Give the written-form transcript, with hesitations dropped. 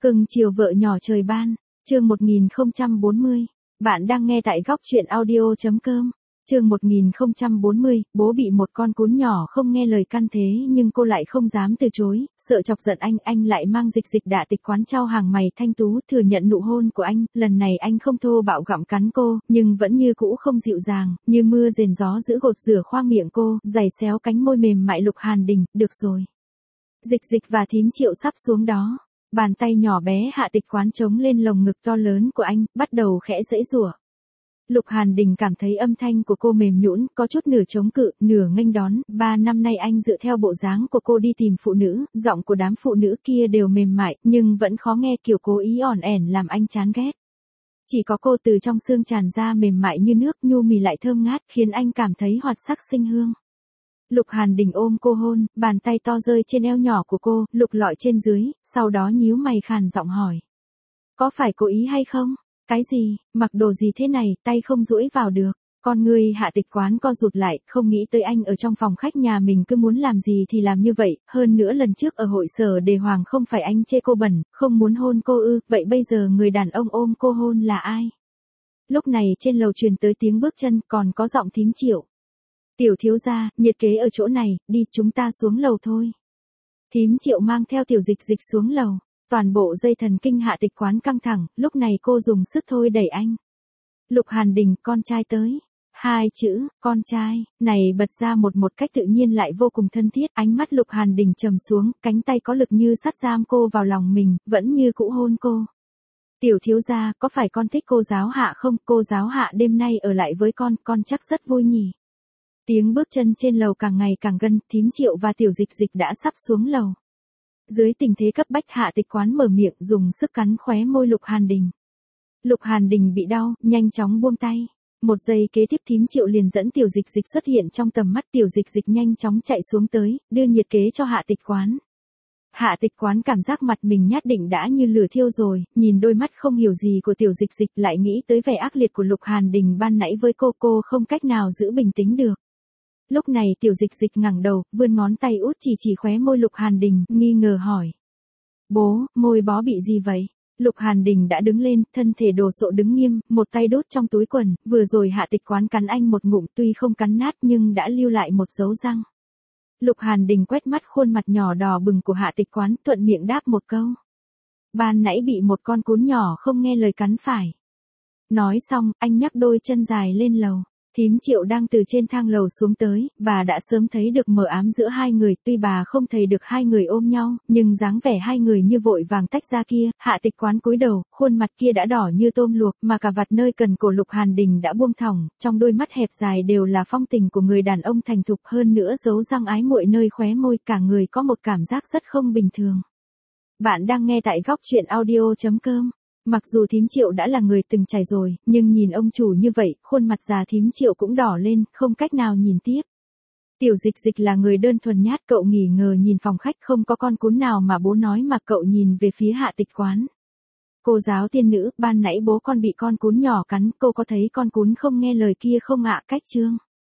Cưng chiều vợ nhỏ trời ban, chương 1040. Bạn đang nghe tại góc truyện audio.com. Chương 1040, bố bị một con cún nhỏ không nghe lời căn thế nhưng cô lại không dám từ chối, sợ chọc giận anh lại mang dịch dịch đạ tịch quán trao hàng mày thanh tú thừa nhận nụ hôn của anh, lần này anh không thô bạo gặm cắn cô, nhưng vẫn như cũ không dịu dàng, như mưa rền gió giữ gột rửa khoang miệng cô, giày xéo cánh môi mềm mại Lục Hàn Đình, được rồi. Dịch dịch và thím Triệu sắp xuống đó. Bàn tay nhỏ bé hạ tịch quán trống lên lồng ngực to lớn của anh, bắt đầu khẽ giãy giụa. Lục Hàn Đình cảm thấy âm thanh của cô mềm nhũn, có chút nửa chống cự, nửa nghênh đón. 3 năm nay anh dựa theo bộ dáng của cô đi tìm phụ nữ, giọng của đám phụ nữ kia đều mềm mại, nhưng vẫn khó nghe, kiểu cố ý ỏn ẻn làm anh chán ghét. Chỉ có cô từ trong xương tràn ra mềm mại như nước, nhu mì lại thơm ngát, khiến anh cảm thấy hoạt sắc sinh hương. Lục Hàn Đình ôm cô hôn, bàn tay to rơi trên eo nhỏ của cô, lục lọi trên dưới, sau đó nhíu mày khàn giọng hỏi. Có phải cố ý hay không? Cái gì, mặc đồ gì thế này, tay không duỗi vào được. Con người hạ tịch quán co rụt lại, không nghĩ tới anh ở trong phòng khách nhà mình cứ muốn làm gì thì làm như vậy, hơn nữa lần trước ở hội sở đề hoàng không phải anh chê cô bẩn, không muốn hôn cô ư, vậy bây giờ người đàn ông ôm cô hôn là ai? Lúc này trên lầu truyền tới tiếng bước chân, còn có giọng thím Triệu. Tiểu thiếu gia, nhiệt kế ở chỗ này, đi chúng ta xuống lầu thôi. Thím Triệu mang theo tiểu dịch dịch xuống lầu, toàn bộ dây thần kinh hạ tịch quán căng thẳng, lúc này cô dùng sức thôi đẩy anh. Lục Hàn Đình, con trai tới. 2 chữ, con trai, này bật ra một cách tự nhiên lại vô cùng thân thiết, ánh mắt Lục Hàn Đình trầm xuống, cánh tay có lực như sắt giam cô vào lòng mình, vẫn như cũ hôn cô. Tiểu thiếu gia, có phải con thích cô giáo hạ không, cô giáo hạ đêm nay ở lại với con chắc rất vui nhỉ. Tiếng bước chân trên lầu càng ngày càng gần, thím Triệu và tiểu dịch dịch đã sắp xuống lầu. Dưới tình thế cấp bách hạ tịch quán mở miệng dùng sức cắn khóe môi Lục Hàn Đình. Lục Hàn Đình bị đau, nhanh chóng buông tay. Một giây kế tiếp thím Triệu liền dẫn tiểu dịch dịch xuất hiện trong tầm mắt, tiểu dịch dịch nhanh chóng chạy xuống tới, đưa nhiệt kế cho hạ tịch quán. Hạ tịch quán cảm giác mặt mình nhát định đã như lửa thiêu rồi, nhìn đôi mắt không hiểu gì của tiểu dịch dịch lại nghĩ tới vẻ ác liệt của Lục Hàn Đình ban nãy với cô không cách nào giữ bình tĩnh được. Lúc này tiểu dịch dịch ngẩng đầu, vươn ngón tay út chỉ khóe môi Lục Hàn Đình, nghi ngờ hỏi. Bố, môi bó bị gì vậy? Lục Hàn Đình đã đứng lên, thân thể đồ sộ đứng nghiêm, một tay đút trong túi quần, vừa rồi hạ tịch quán cắn anh một ngụm tuy không cắn nát nhưng đã lưu lại một dấu răng. Lục Hàn Đình quét mắt khuôn mặt nhỏ đỏ bừng của hạ tịch quán, thuận miệng đáp một câu. Ban nãy bị một con cún nhỏ không nghe lời cắn phải. Nói xong, anh nhắc đôi chân dài lên lầu. Thím Triệu đang từ trên thang lầu xuống tới, bà đã sớm thấy được mờ ám giữa hai người, tuy bà không thấy được hai người ôm nhau, nhưng dáng vẻ hai người như vội vàng tách ra kia, hạ tịch quán cúi đầu, khuôn mặt kia đã đỏ như tôm luộc, mà cả vạt nơi cần cổ Lục Hàn Đình đã buông thõng, trong đôi mắt hẹp dài đều là phong tình của người đàn ông thành thục, hơn nữa dấu răng ái muội nơi khóe môi, cả người có một cảm giác rất không bình thường. Bạn đang nghe tại góc truyện audio.com. Mặc dù thím Triệu đã là người từng trải rồi, nhưng nhìn ông chủ như vậy, khuôn mặt già thím Triệu cũng đỏ lên, không cách nào nhìn tiếp. Tiểu dịch dịch là người đơn thuần nhát, cậu nghỉ ngờ nhìn phòng khách không có con cún nào mà bố nói mà cậu nhìn về phía hạ tịch quán. Cô giáo tiên nữ, ban nãy bố con bị con cún nhỏ cắn, cô có thấy con cún không nghe lời kia không ạ? Cách chương.